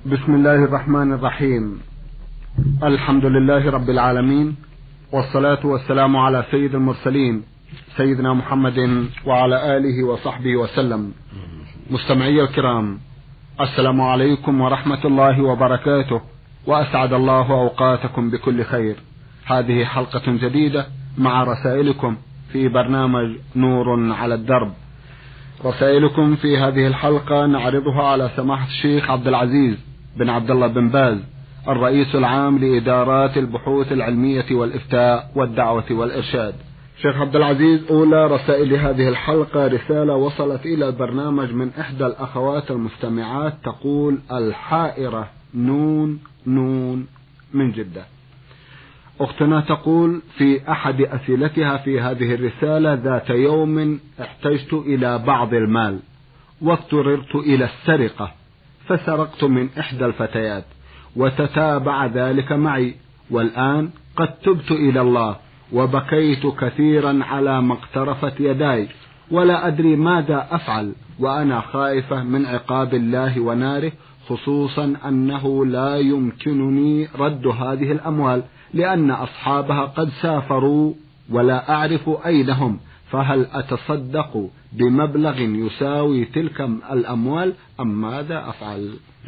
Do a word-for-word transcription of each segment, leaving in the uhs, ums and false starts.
بسم الله الرحمن الرحيم. الحمد لله رب العالمين، والصلاة والسلام على سيد المرسلين سيدنا محمد وعلى آله وصحبه وسلم. مستمعي الكرام، السلام عليكم ورحمة الله وبركاته، وأسعد الله أوقاتكم بكل خير. هذه حلقة جديدة مع رسائلكم في برنامج نور على الدرب. رسائلكم في هذه الحلقة نعرضها على سماحة الشيخ عبد العزيز بن عبد الله بن باز، الرئيس العام لإدارات البحوث العلمية والإفتاء والدعوة والإرشاد. شيخ عبد العزيز، أولى رسائل هذه الحلقة رسالة وصلت إلى البرنامج من إحدى الأخوات المستمعات تقول: الحائرة نون نون من جدة. أختنا تقول في أحد أسئلتها في هذه الرسالة: ذات يوم احتجت إلى بعض المال واضطررت إلى السرقة، فسرقت من إحدى الفتيات وتتابع ذلك معي، والآن قد تبت إلى الله وبكيت كثيرا على ما اقترفت يداي، ولا أدري ماذا أفعل، وأنا خائفة من عقاب الله وناره، خصوصا أنه لا يمكنني رد هذه الأموال لأن أصحابها قد سافروا ولا أعرف أين هم، فهل أتصدق بمبلغ يساوي تلك الأموال أم ماذا أفعل؟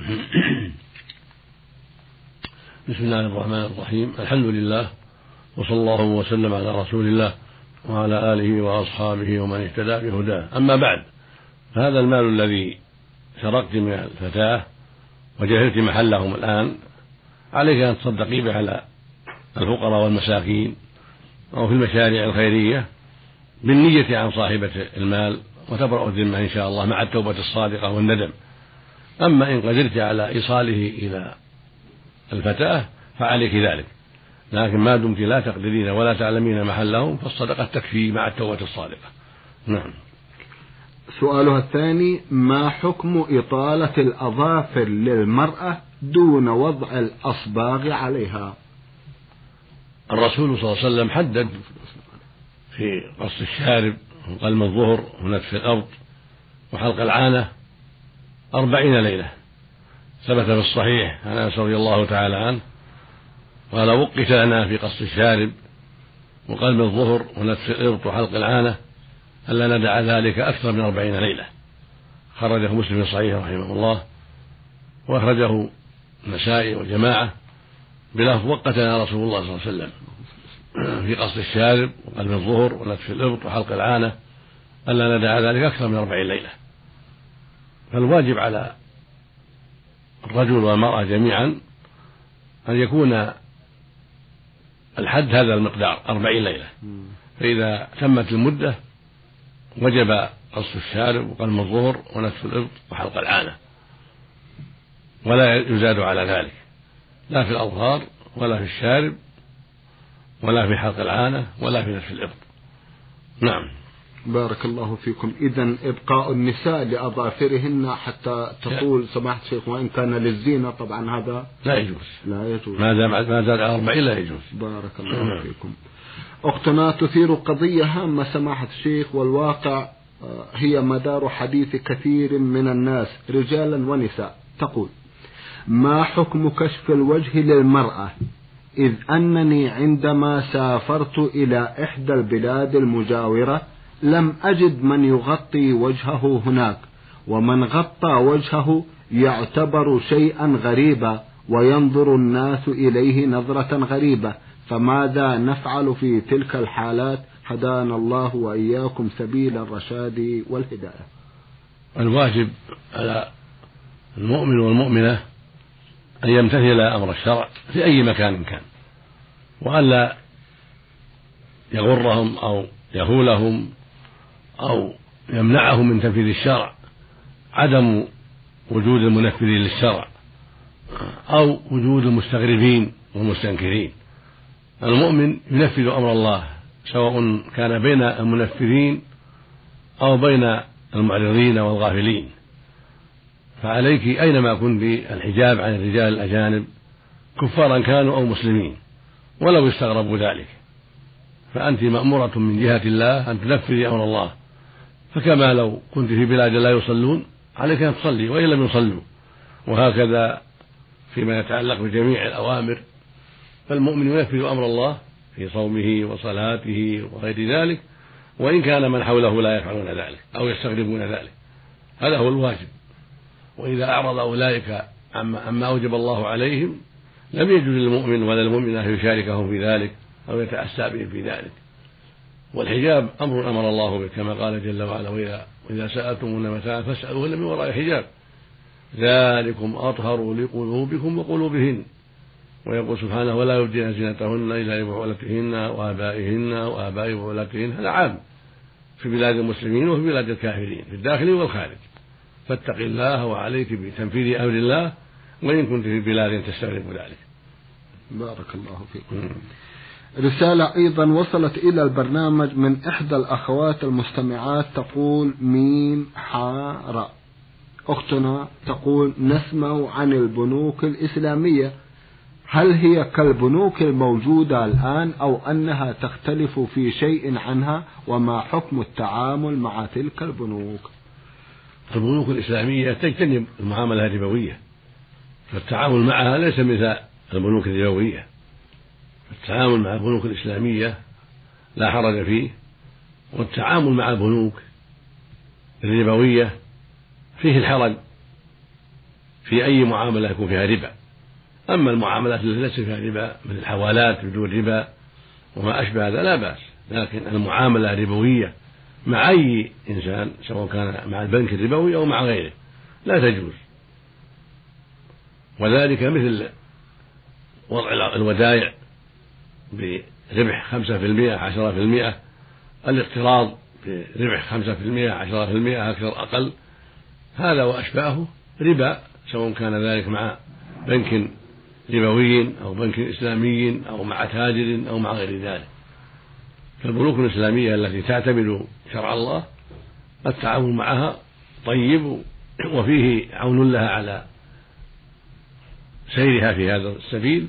بسم الله الرحمن الرحيم. الحمد لله، وصلى الله وسلم على رسول الله وعلى آله وأصحابه ومن اهتدى بهداه. أما بعد، فهذا المال الذي سرقت من الفتاة وجهلت محلهم الآن عليك أن تصدقي به على الفقراء والمساكين أو في المشاريع الخيرية بالنية عن صاحبة المال، وتبرأ الذمة إن شاء الله مع التوبة الصادقة والندم. أما إن قدرت على إيصاله إلى الفتاة فعليك ذلك، لكن ما دمت لا تقدرين ولا تعلمين محلهم فالصدقة تكفي مع التوبة الصادقة. نعم. سؤالها الثاني: ما حكم إطالة الأظافر للمرأة دون وضع الأصباغ عليها؟ الرسول صلى الله عليه وسلم حدد في قص الشارب وقلم الظهر ونتف الأرض وحلق العانة أربعين ليلة. ثبت في الصحيح عن أنس رضي الله تعالى عنه قال: وقت لنا في قص الشارب وقلم الظهر ونتف الإرط وحلق العانة ألا ندع ذلك أكثر من أربعين ليلة. خرجه مسلم في صحيح رحمه الله، وأخرجه النسائي وجماعة بلفظ: وقت لنا رسول الله صلى الله عليه وسلم في قص الشارب وقلم الظهر ونتف الإرط وحلق العانة ألا ندع ذلك أكثر من أربعين ليلة. فالواجب على الرجل والمرأة جميعا أن يكون الحد هذا المقدار أربعين ليلة، فإذا تمت المدة وجب قص الشارب وقلم الظهر ونتف الإبط وحلق العانة، ولا يزاد على ذلك، لا في الأظهار ولا في الشارب ولا في حلق العانة ولا في نتف الإبط. نعم. بارك الله فيكم. إذن إبقاء النساء لأظافرهن حتى تطول سماحة الشيخ، وإن كان للزينة طبعا هذا لا يجوز، لا يجوز ما زاد ما زاد على أربعين لا يجوز. بارك الله فيكم. أختنا تثير قضية هامة سماحة الشيخ، والواقع هي مدار حديث كثير من الناس رجالا ونساء. تقول: ما حكم كشف الوجه للمرأة، إذ أنني عندما سافرت إلى إحدى البلاد المجاورة لم أجد من يغطي وجهه هناك، ومن غطى وجهه يعتبر شيئا غريبا وينظر الناس إليه نظرة غريبة، فماذا نفعل في تلك الحالات؟ هدانا الله وإياكم سبيل الرشاد والهداية. الواجب على المؤمن والمؤمنة أن يمتثل أمر الشرع في أي مكان كان، وألا يغرهم أو يهولهم أو يمنعهم من تنفيذ الشرع عدم وجود المنفذين للشرع أو وجود المستغربين والمستنكرين. المؤمن ينفذ أمر الله سواء كان بين المنفذين أو بين المعرضين والغافلين، فعليك أينما كنت الحجاب عن الرجال الأجانب كفارا كانوا أو مسلمين ولو استغربوا ذلك، فأنت مأمورة من جهة الله أن تنفذي أمر الله، فكما لو كنت في بلاد لا يصلون عليك أن تصلي وإن لم يصلوا، وهكذا فيما يتعلق بجميع الأوامر، فالمؤمن ينفذ أمر الله في صومه وصلاته وغير ذلك، وإن كان من حوله لا يفعلون ذلك أو يستغربون ذلك، هذا هو الواجب. وإذا أعرض أولئك عما أوجب الله عليهم لم يجوز للمؤمن ولا المؤمن أن يشاركهم في ذلك أو يتأسى بهم في ذلك. والحجاب أمر أمر الله به كما قال جل وعلا: وإذا, وإذا سألتمون متاعا فاسألوهن من وراء حجاب ذلكم أطهر لقلوبكم وقلوبهن. ويقول سبحانه: ولا يبدين زينتهن إلا لبعولتهن وآبائهن وآباء بعولتهن. هذا عام في بلاد المسلمين وفي بلاد الكافرين في الداخل والخارج. فاتق الله وعليك بتنفيذ أمر الله وإن كنت في بلاد تستغرب ذلك. بارك الله فيكم. رسالة أيضا وصلت إلى البرنامج من إحدى الأخوات المستمعات تقول: ميم حاء. أختنا تقول: نسمع عن البنوك الإسلامية، هل هي كالبنوك الموجودة الآن أو أنها تختلف في شيء عنها؟ وما حكم التعامل مع تلك البنوك؟ البنوك الإسلامية تجتنب المعاملة الربوية، فالتعامل معها ليس مثل البنوك الربوية. التعامل مع البنوك الإسلامية لا حرج فيه، والتعامل مع البنوك الربوية فيه الحرج في أي معاملة يكون فيها ربا. أما المعاملات التي ليس فيها ربا من الحوالات بدون ربا وما أشبه هذا لا بأس، لكن المعاملة الربوية مع أي إنسان سواء كان مع البنك الربوي أو مع غيره لا تجوز. وذلك مثل وضع الودائع بربح خمسة في المئة عشرة في المئة، الاقتراض بربح خمسة في المئة عشرة في المئة أكثر أقل، هذا وأشباهه ربا، سواء كان ذلك مع بنك ربوي أو بنك إسلامي أو مع تاجر أو مع غير ذلك. فالبنوك الإسلامية التي تعتمد شرع الله التعامل معها طيب وفيه عون لها على سيرها في هذا السبيل.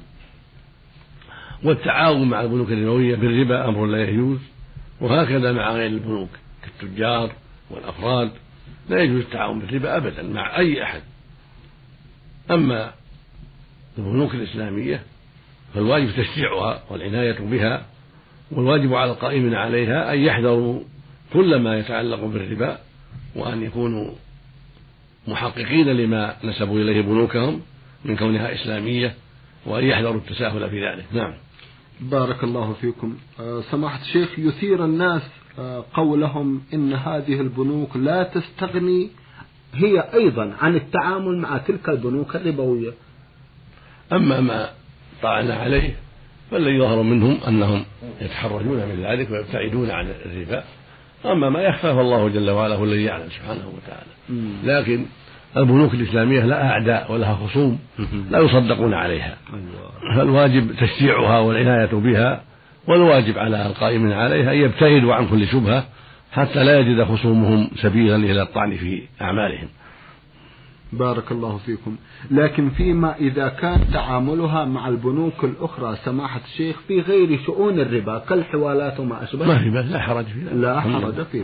والتعاون مع البنوك الربوية بالربا أمر لا يجوز، وهكذا مع غير البنوك كالتجار والأفراد لا يجوز التعاون بالربا أبدا مع أي أحد. أما البنوك الإسلامية فالواجب تشجيعها والعناية بها، والواجب على القائمين عليها أن يحذروا كل ما يتعلق بالربا، وأن يكونوا محققين لما نسبوا إليه بنوكهم من كونها إسلامية، وأن يحذروا التساهل في ذلك. نعم. بارك الله فيكم. أه سماحة الشيخ، يثير الناس أه قولهم إن هذه البنوك لا تستغني هي أيضا عن التعامل مع تلك البنوك الربوية. أما ما طعنا عليه فالذي يظهر منهم أنهم يتحرجون من ذلك ويبتعدون عن الربا، أما ما يخفى فالله جل وعلا هو الذي يعلم سبحانه وتعالى. لكن البنوك الإسلامية لها أعداء ولها خصوم لا يصدقون عليها، فالواجب تشجيعها والعناية بها، والواجب على القائمين عليها أن يبتعدوا عن كل شبهة حتى لا يجد خصومهم سبيلا إلى الطعن في أعمالهم. بارك الله فيكم. لكن فيما إذا كان تعاملها مع البنوك الأخرى سماحة الشيخ في غير شؤون الربا كالحوالات وما أشبه، ما في لا حرج فيه. لا حرج فيه.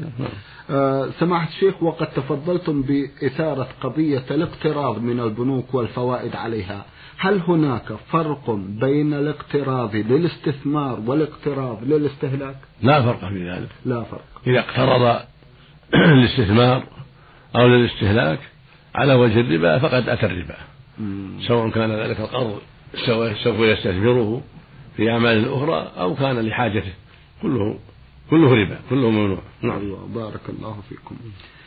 آه سماحة الشيخ، وقد تفضلتم بإثارة قضية الاقتراض من البنوك والفوائد عليها، هل هناك فرق بين الاقتراض للاستثمار والاقتراض للاستهلاك؟ لا فرق في ذلك. لا فرق. إذا اقترض للاستثمار أو للاستهلاك على وجه الربا فقد أتى الربا، سواء كان ذلك القرض سوف يستثمره في أعمال أخرى أو كان لحاجته، كله كله ربا، كله ممنوع. نعم. بارك الله فيكم.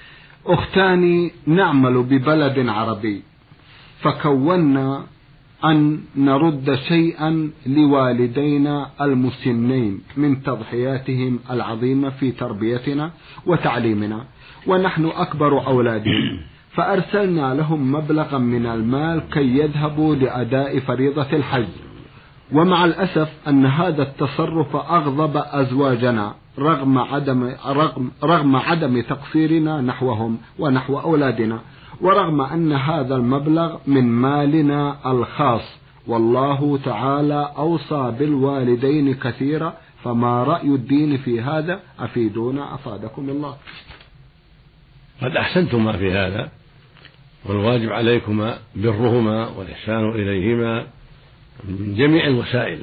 أختان نعمل ببلد عربي، فكونا أن نرد شيئا لوالدينا المسنين من تضحياتهم العظيمة في تربيتنا وتعليمنا، ونحن أكبر أولادهم، فأرسلنا لهم مبلغا من المال كي يذهبوا لأداء فريضة الحج. ومع الأسف أن هذا التصرف أغضب أزواجنا رغم عدم, رغم, رغم عدم تقصيرنا نحوهم ونحو أولادنا، ورغم أن هذا المبلغ من مالنا الخاص، والله تعالى أوصى بالوالدين كثيرا، فما رأي الدين في هذا؟ أفيدونا أفادكم الله. قد أحسنتم ما في هذا، والواجب عليكما برهما والإحسان إليهما من جميع الوسائل.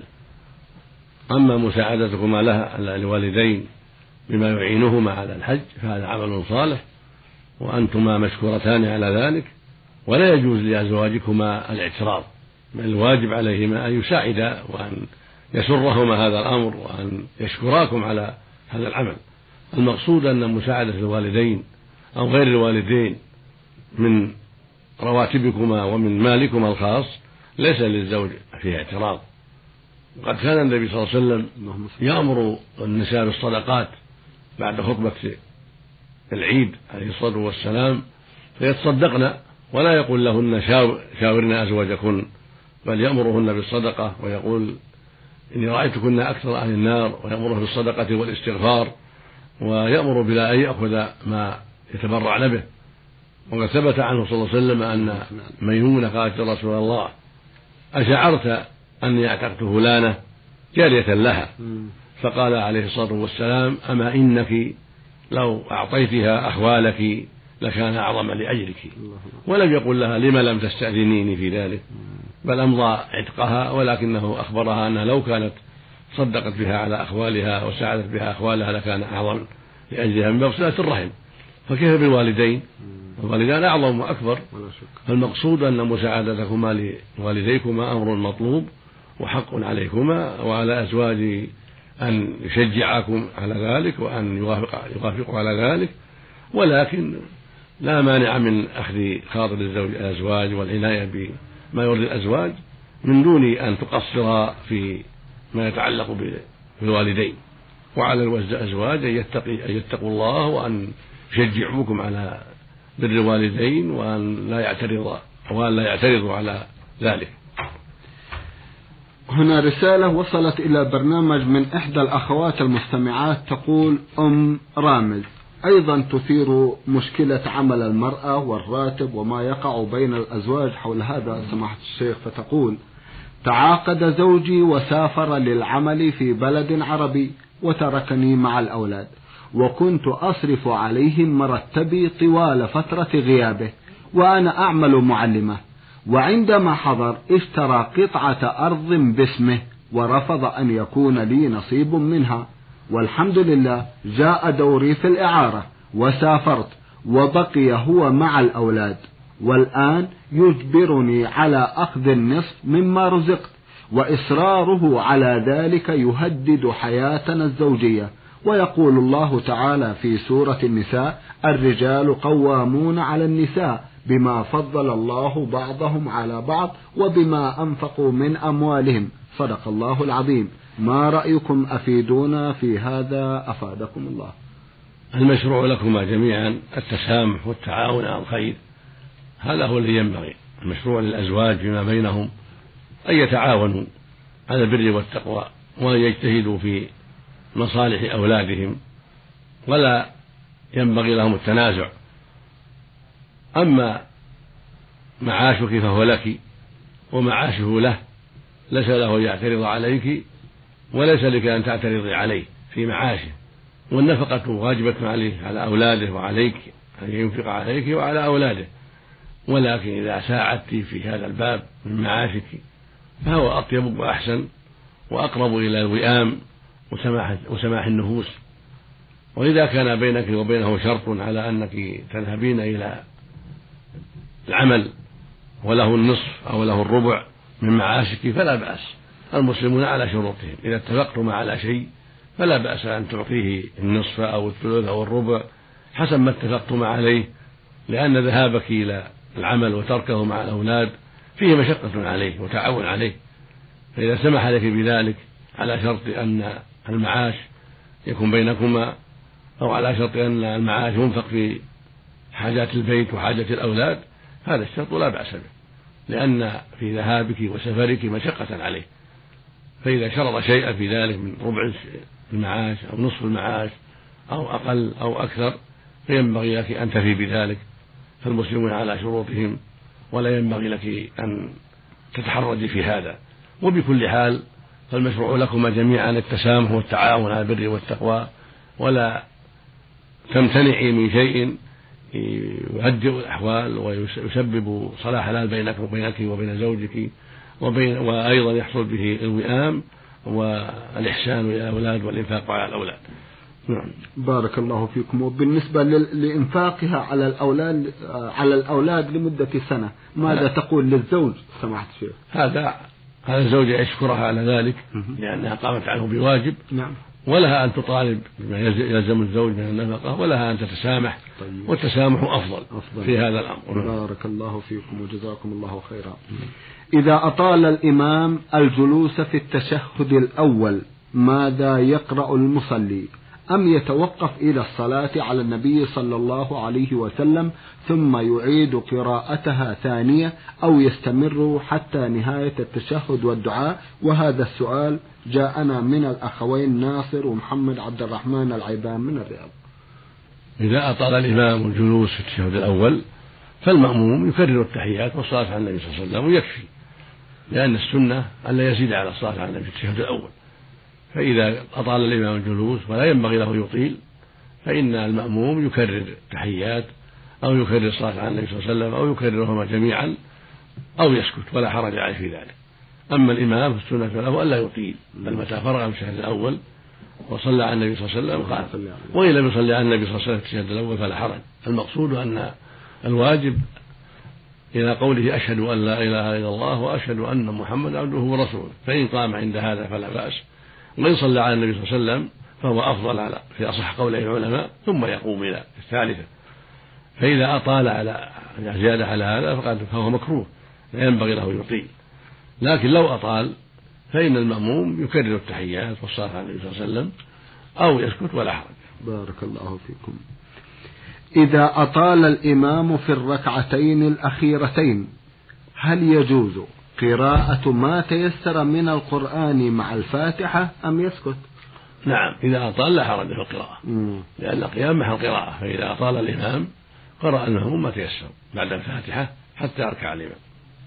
أما مساعدتكما لها الوالدين بما يعينهما على الحج فهذا عمل صالح وأنتما مشكورتان على ذلك، ولا يجوز لأزواجكما الاعتراض، بل الواجب عليهما أن يساعدا وأن يسرهما هذا الأمر وأن يشكراكم على هذا العمل. المقصود أن مساعدة الوالدين أو غير الوالدين من رواتبكما ومن مالكما الخاص ليس للزوج فيه اعتراض. وقد كان النبي صلى الله عليه وسلم يأمر النساء بالصدقات بعد خطبة العيد عليه الصلاة والسلام فيتصدقن، ولا يقول لهن شاورنا أزواجكن، بل يأمرهن بالصدقة ويقول إني رأيتكن أكثر أهل النار، ويأمره بالصدقة والاستغفار، ويأمر بلا أن يأخذ ما يتبرعن به. وقد ثبت عنه صلى الله عليه وسلم أن ميمونة قالت يا رسول الله أشعرت أني أعتقت فلانة جارية لها؟ فقال عليه الصلاة والسلام أما إنك لو أعطيتها أخوالك لكان أعظم لأجرك. ولم يقل لها لما لم تستأذنيني في ذلك، بل أمضى عتقها، ولكنه أخبرها أنها لو كانت صدقت بها على أخوالها وساعدت بها أخوالها لكان أعظم لأجلها من باب صلة الرحم. فكيف بالوالدين؟ الوالدان أعظم وأكبر. فالمقصود أن مساعدتكما لوالديكما أمر مطلوب وحق عليكما وعلى أزواج أن يشجعكم على ذلك وأن يوافق يوافقوا على ذلك، ولكن لا مانع من أخذ خاطر الزوج الأزواج والعناية بما يرضي الأزواج من دون أن تقصر في ما يتعلق بالوالدين. وعلى الأزواج أن يتقوا الله وأن يشجعوكم على بر الوالدين وأن لا يعترض وأن لا يعترضوا على ذلك. هنا رسالة وصلت إلى برنامج من إحدى الأخوات المستمعات تقول أم رامز، أيضا تثير مشكلة عمل المرأة والراتب وما يقع بين الأزواج حول هذا سماحة الشيخ. فتقول تعاقد زوجي وسافر للعمل في بلد عربي وتركني مع الأولاد، وكنت أصرف عليهم مرتبي طوال فترة غيابه وأنا أعمل معلمة، وعندما حضر اشترى قطعة أرض باسمه ورفض أن يكون لي نصيب منها، والحمد لله جاء دوري في الإعارة وسافرت وبقي هو مع الأولاد، والآن يجبرني على أخذ النصف مما رزقت، وإصراره على ذلك يهدد حياتنا الزوجية. ويقول الله تعالى في سورة النساء الرجال قوامون على النساء بما فضل الله بعضهم على بعض وبما أنفقوا من أموالهم، صدق الله العظيم. ما رأيكم؟ أفيدونا في هذا أفادكم الله. المشروع لكما جميعا التسامح والتعاون على الخير، هذا هو الذي ينبغي. المشروع للأزواج فيما بينهم أن يتعاونوا على البر والتقوى وأن يجتهدوا في مصالح أولادهم، ولا ينبغي لهم التنازع. أما معاشك فهو لك ومعاشه له، ليس له أن يعترض عليك وليس لك أن تعترضي عليه في معاشه، والنفقة واجبة عليه على أولاده وعليك أن ينفق عليك وعلى أولاده. ولكن إذا ساعدت في هذا الباب من معاشك فهو أطيب وأحسن وأقرب إلى الوئام وسماح, وسماح النفوس. وإذا كان بينك وبينه شرط على أنك تذهبين إلى العمل وله النصف أو له الربع من معاشك فلا بأس، المسلمون على شروطهم. إذا اتفقتم على شيء فلا بأس أن تعطيه النصف أو الثلث أو الربع حسب ما اتفقتم عليه، لأن ذهابك إلى العمل وتركه مع الأولاد فيه مشقة عليه وتعاون عليه. فإذا سمح لك بذلك على شرط أن المعاش يكون بينكما أو على شرط أن المعاش ينفق في حاجات البيت وحاجة الأولاد، هذا الشرط لا بأس به، لأن في ذهابك وسفرك مشقة عليه. فإذا شرط شيئا في ذلك من ربع المعاش أو نصف المعاش أو أقل أو أكثر فينبغي لك أن تفي بذلك، فالمسلمون على شروطهم ولا ينبغي لك أن تتحرجي في هذا. وبكل حال فالمشروع لكما جميعا التسامح والتعاون على البر والتقوى، ولا تمتنعي من شيء يهدئ الأحوال ويسبب صلاح الحال بينك وبينك وبين زوجك، وبين وأيضا يحصل به الوئام والإحسان إلى الأولاد والإنفاق على الأولاد. نعم. بارك الله فيكم. وبالنسبة لإنفاقها على الأولاد على الأولاد لمدة سنة، ماذا تقول للزوج سماحة الشيخ؟ هذا هذا الزوج يشكرها على ذلك لأنها قامت عنه بواجب. نعم. ولها أن تطالب بما يلزم الزوج من النفقة، ولها أن تتسامح. طيب. والتسامح أفضل, أفضل في هذا الأمر. بارك الله فيكم وجزاكم الله خيرا. إذا أطال الإمام الجلوس في التشهد الأول ماذا يقرأ المصلي؟ أم يتوقف إلى الصلاة على النبي صلى الله عليه وسلم ثم يعيد قراءتها ثانية، أو يستمر حتى نهاية التشهد والدعاء؟ وهذا السؤال جاءنا من الأخوين ناصر ومحمد عبد الرحمن العيبان من الرياض. إذا أطال الإمام الجلوس في التشهد الأول فالمأموم يكرر التحيات والصلاة على النبي صلى الله عليه وسلم ويكفي، لأن السنة أن لا يزيد على الصلاة على النبي في التشهد الأول. فإذا أطال الإمام الجلوس ولا ينبغي له يطيل فإن المأموم يكرر التحيات أو يكرر الصلاة على النبي صلى الله عليه وسلم أو يكررهما جميعا أو يسكت ولا حرج عليه في ذلك. أما الإمام فالسنة له ألا يطيل، بل متى فرغ من التشهد الأول وصلى على النبي صلى الله عليه وسلم قال، وإن لم يصلي على النبي صلى الله عليه وسلم في التشهد الأول فلا حرج. المقصود أن الواجب إلى قوله أشهد أن لا إله إلا الله وأشهد أن محمد عبده ورسوله، فإن قام عند هذا فلا بأس، وإن صلى على النبي صلى الله عليه وسلم فهو أفضل على في أصح قوله العلماء، ثم يقوم إلى الثالثة. فإذا أطال على زيادة على هذا فقد فهو مكروه لا ينبغي له يطيل، لكن لو أطال فإن المأموم يكرر التحيات والصلاة على النبي صلى الله عليه وسلم أو يسكت ولا حرج. بارك الله فيكم. إذا أطال الإمام في الركعتين الأخيرتين هل يجوز قراءة ما تيسر من القرآن مع الفاتحة أم يسكت؟ نعم، إذا أطال لا حرج في القراءة، لأن القيام محل قراءة، فإذا أطال الإمام قرأ المأموم ما تيسر بعد الفاتحة حتى يركع الإمام.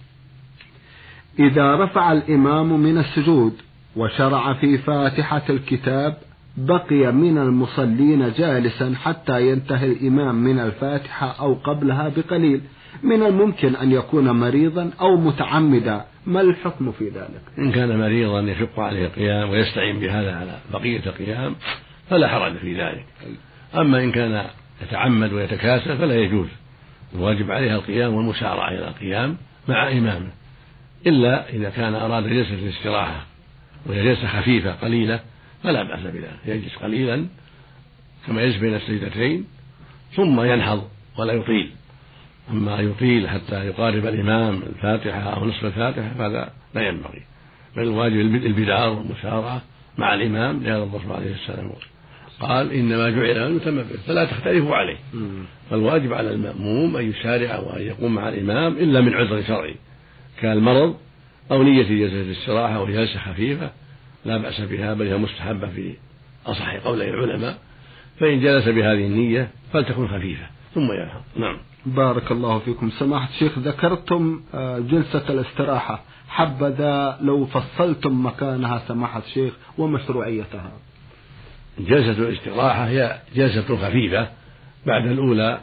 إذا رفع الإمام من السجود وشرع في فاتحة الكتاب بقي من المصلين جالسا حتى ينتهي الإمام من الفاتحة أو قبلها بقليل، من الممكن أن يكون مريضا أو متعمدا، ما الحكم في ذلك؟ إن كان مريضا يشق عليه القيام ويستعين بهذا على بقية القيام فلا حرج في ذلك. أما إن كان يتعمد ويتكاسل فلا يجوز، الواجب عليها القيام والمسارعة إلى القيام مع إمامه، إلا إذا كان أراد جلسة الاستراحة وهي جلسة خفيفة قليلة فلا بأس بذلك، يجلس قليلا كما يجلس بين السجدتين ثم ينهض ولا يطيل. أما يطيل حتى يقارب الإمام الفاتحة أو نصف الفاتحة فهذا لا ينبغي، بل الواجب البدار والمسارعة مع الإمام، لهذا الرسول عليه السلام قال إنما جعل المتم به فلا تختلفوا عليه. فالواجب على المأموم أن يسارع وأن يقوم مع الإمام إلا من عذر شرعي كالمرض أو نية جلسة الاستراحة وجلسة خفيفة لا بأس بها، بل هي مستحبة في أصح قولي العلماء، فإن جلس بهذه النية فلتكن خفيفة ثم ينهض. نعم. بارك الله فيكم. سماحة الشيخ ذكرتم جلسة الاستراحة، حبذا لو فصلتم مكانها سماحة الشيخ ومشروعيتها. جلسة الاستراحة هي جلسة خفيفة بعد الأولى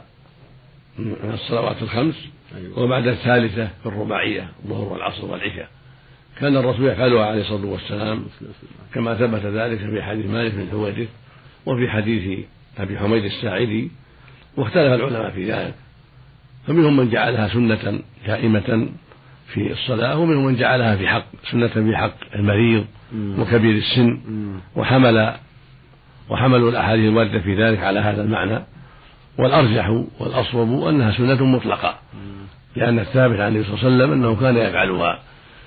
من الصلوات الخمس وبعد الثالثة في الرباعية الظهر والعصر والعشاء، كان الرسول يفعلها عليه الصلاة والسلام كما ثبت ذلك في حديث مالك بن حويرث وفي حديث أبي حميد الساعدي، واختلف العلماء في ذلك، فمنهم من جعلها سنة دائمة في الصلاة، ومنهم من جعلها في حق سنة في حق المريض وكبير السن، وحمل وحملوا الأحاديث الواردة في ذلك على هذا المعنى، والأرجح والأصوب أنها سنة مطلقة، لأن الثابت عن النبي صلى الله عليه وسلم أنه كان يفعلها،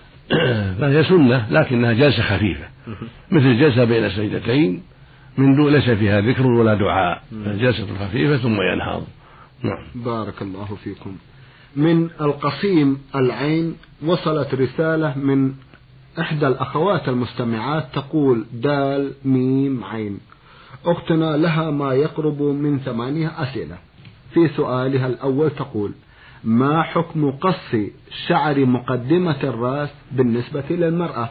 فهي سنة لكنها جلسة خفيفة مثل جلسة بين السجدتين من دون ليس فيها ذكر ولا دعاء، فالجلسة خفيفة ثم ينهض. نعم. بارك الله فيكم. من القصيم العين وصلت رسالة من إحدى الأخوات المستمعات تقول دال ميم عين، أختنا لها ما يقرب من ثمانية أسئلة. في سؤالها الأول تقول: ما حكم قص شعر مقدمة الرأس بالنسبة للمرأة؟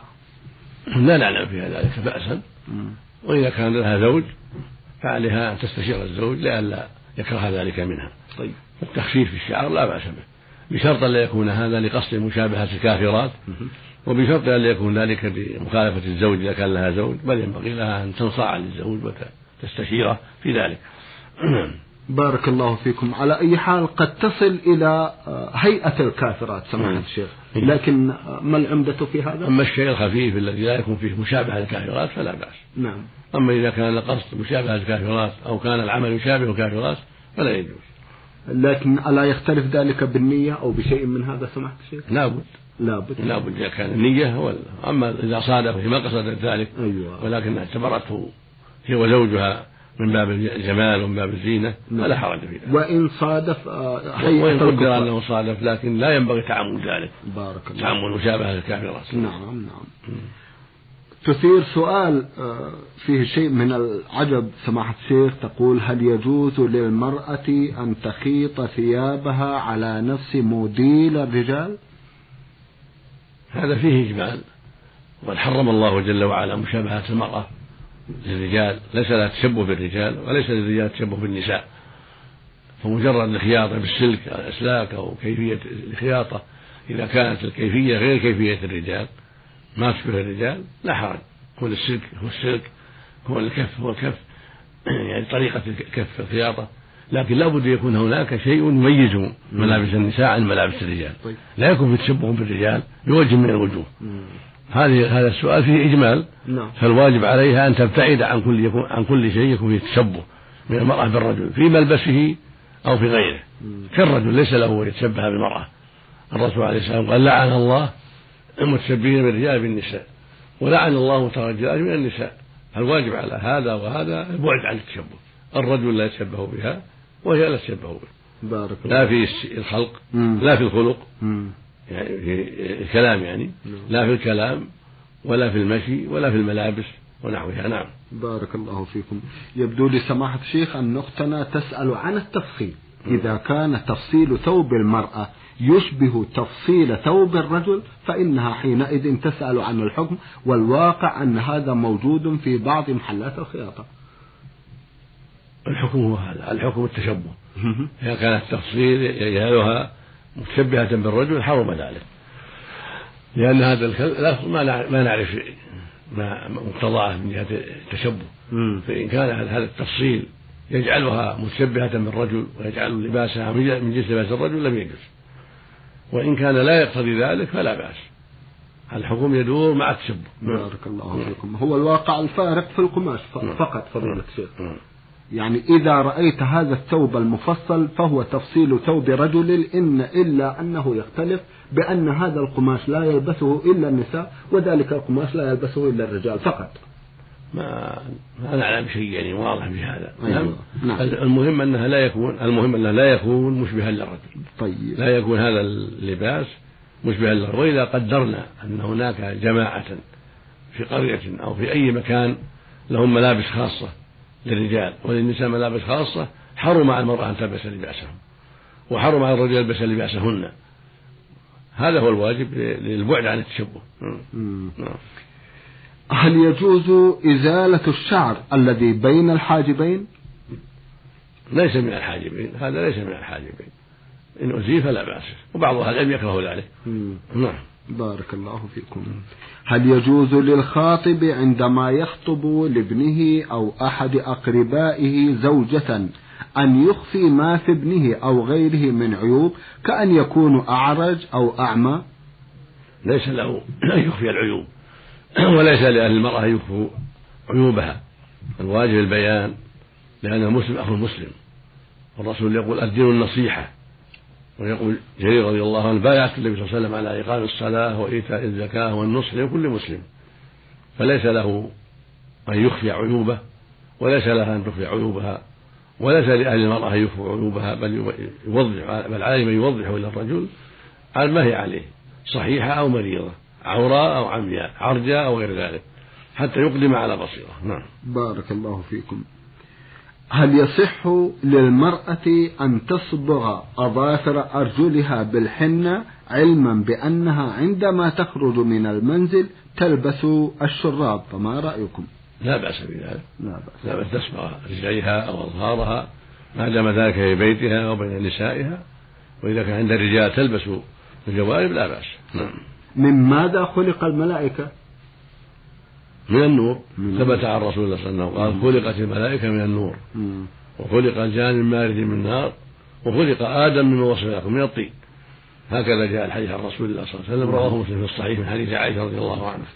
لا نعلم في ذلك بأسا، وإذا كان لها زوج فعليها أن تستشير الزوج لئلا يكره ذلك منها. طيب. التخفيف في الشعر لا بأس به، بشرط أن لا يكون هذا لقصد مشابهة الكافرات، وبشرط أن لا يكون ذلك لمخالفة الزوج إذا كان لها زوج، بل ينبغي لها أن تنصاع للزوج وتستشيره في ذلك. بارك الله فيكم. على أي حال قد تصل إلى هيئة الكافرات سماحة الشيخ، لكن ما العمدة في هذا؟ أما الشيء الخفيف الذي لا يكون فيه مشابهة الكافرات فلا بأس. نعم. أما إذا كان القصد مشابهة الكافرات أو كان العمل يشابه الكافرات فلا يجوز. لكن ألا يختلف ذلك بالنية أو بشيء من هذا سماحة الشيخ؟ لابد لابد لابد إذا كان النية ولا. أما إذا صادف ما قصدت ذلك أيوة. ولكن اعتبرته هي وزوجها من باب الجمال ومن باب الزينة فلا حرج في ذلك. وإن صادف وإن قدر أنه صادف لكن لا ينبغي تعمد ذلك. بارك الله. تعمد مشابهة الكافرات. نعم نعم. تثير سؤال فيه شيء من العجب سماحة الشيخ، تقول: هل يجوز للمرأة أن تخيط ثيابها على نفس موديل الرجال؟ هذا فيه إجمال، وقد حرم الله جل وعلا مشابهة المرأة للرجال، ليس لها تشبه بالرجال وليس للرجال تشبه بالنساء، فمجرد الخياطة بالسلك أو الأسلاك أو كيفية الخياطة إذا كانت الكيفية غير كيفية الرجال ما تشبه الرجال لا حرج. هو السلك هو السلك هو الكف هو الكف يعني طريقة كف الخياطة، لكن لا بد يكون هناك شيء يميز ملابس النساء عن ملابس الرجال، لا يكون في تشبه بالرجال بوجه من الوجوه. هذه هذا السؤال فيه إجمال، فالواجب عليها أن تبتعد عن كل يكون عن كل شيء يكون فيه تشبه من المرأة بالرجل في ملبسه أو في غيره، كالرجل ليس له يتشبه بالمرأة. الرسول عليه الصلاة والسلام قال: لعن الله المتشبهين بالرجال بالنساء ولعن الله مترجلات من النساء. الواجب على هذا وهذا البعد عن التشبه، الرجل لا يتشبه بها وهي لا تتشبه به، لا في الخلق لا في الخلق يعني في الكلام يعني لا في الكلام ولا في المشي ولا في الملابس ونحوها. نعم. بارك الله فيكم. يبدو لي سماحة الشيخ أن أختنا تسأل عن التفصيل، إذا كان تفصيل ثوب المرأة يشبه تفصيل ثوب الرجل فإنها حينئذ تسأل عن الحكم، والواقع أن هذا موجود في بعض محلات الخياطة. الحكم هو هذا، الحكم التشبه. إذا كان التفصيل يجعلها مشبهة بالرجل حرم ذلك، لأن هذا اللفظ ما نعرف ما مقتضاه من جهة التشبه. فإن كان هذا التفصيل يجعلها مشبهة بالرجل ويجعل لباسها من جنس لباس الرجل لم يجوز، وإن كان لا يقتضي ذلك فلا بأس. الحكم يدور مع التشبه. بارك الله فيكم. هو الواقع الفارق في القماش فقط فضيلة الشيخ. يعني إذا رأيت هذا الثوب المفصل فهو تفصيل ثوب رجل، إن إلا أنه يختلف بأن هذا القماش لا يلبسه إلا النساء وذلك القماش لا يلبسه إلا الرجال فقط. ما ما نعلم شيء يعني واضح بهذا. أيوة. نعم. المهم أنها لا يكون المهم أنه لا يكون مشبها للرجل. طيب. لا يكون هذا اللباس مشبها للرجل. وإذا قدرنا أن هناك جماعة في قرية أو في أي مكان لهم ملابس خاصة للرجال وللنساء ملابس خاصة، حرم على المرأة أن تلبس لباسهم وحرم على الرجل يلبس لباسهن. هذا هو الواجب للبعد عن التشبه. هل يجوز إزالة الشعر الذي بين الحاجبين؟ ليس من الحاجبين، هذا ليس من الحاجبين، إن أزيل فلا بأس، وبعض أهل العلم يكره ذلك. نعم. بارك الله فيكم. هل يجوز للخاطب عندما يخطب لابنه أو أحد أقربائه زوجة أن يخفي ما في ابنه أو غيره من عيوب كأن يكون أعرج أو أعمى؟ ليس له أن يخفي العيوب، وليس لأهل المرأة يخفوا عيوبها، الواجب البيان، لأن المسلم أخو المسلم، والرسول يقول الدين النصيحة، ويقول جرير رضي الله عنه: بايعت النبي صلى الله عليه وسلم على إقام الصلاة وإيتاء الزكاة والنصح لكل مسلم. فليس له أن يخفي عيوبه، وليس لها أن تخفي عيوبها، وليس لأهل المرأة أن يخفوا عيوبها، بل يوضح بل عليه من يوضح إلى الرجل على ما هي عليه، صحيحة أو مريضة، عوراء أو عمياء، عرجاء أو غير ذلك، حتى يقدم على بصيرة. نعم. بارك الله فيكم. هل يصح للمرأة أن تصبغ أظافر أرجلها بالحنة علما بأنها عندما تخرج من المنزل تلبس الشراب، فما رأيكم؟ لا بأس بذلك، لا بأس لا بأس تصبغ رجليها أو أظهارها ما دام ذلك في بيتها وبين نسائها، وإذا كان عند الرجال تلبس الجوارب لا بأس. من ماذا خلق الملائكة؟ من النور. ثبت عن رسول الله صلى الله عليه وسلم قال خلقت الملائكة من النور، وخلق الجان من مارج من نار، وخلق آدم مما وصف لكم من الطين. هكذا جاء الحديث عن رسول الله صلى الله عليه وسلم، رواه مسلم في الصحيح من حديث عائشة رضي الله عنها.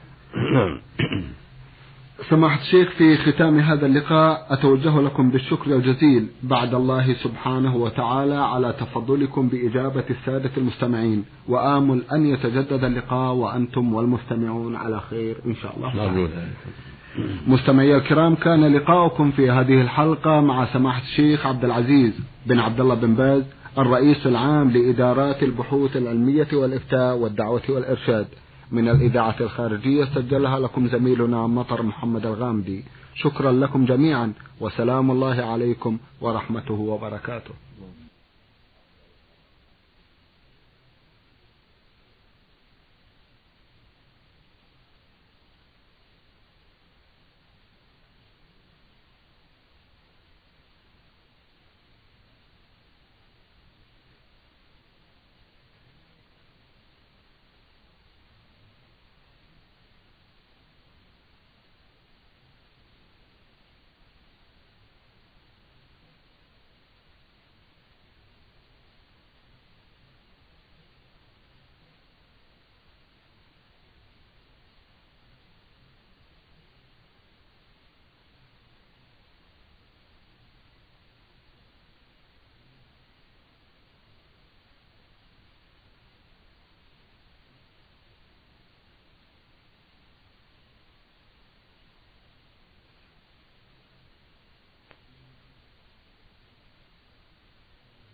سماحة الشيخ، في ختام هذا اللقاء أتوجه لكم بالشكر الجزيل بعد الله سبحانه وتعالى على تفضلكم بإجابة السادة المستمعين، وآمل أن يتجدد اللقاء وأنتم والمستمعون على خير إن شاء الله. مستمعي الكرام، كان لقاؤكم في هذه الحلقة مع سماحة الشيخ عبد العزيز بن عبد الله بن باز، الرئيس العام لإدارات البحوث العلمية والإفتاء والدعوة والإرشاد، من الإذاعة الخارجية، سجلها لكم زميلنا مطر محمد الغامدي. شكرا لكم جميعا، وسلام الله عليكم ورحمته وبركاته.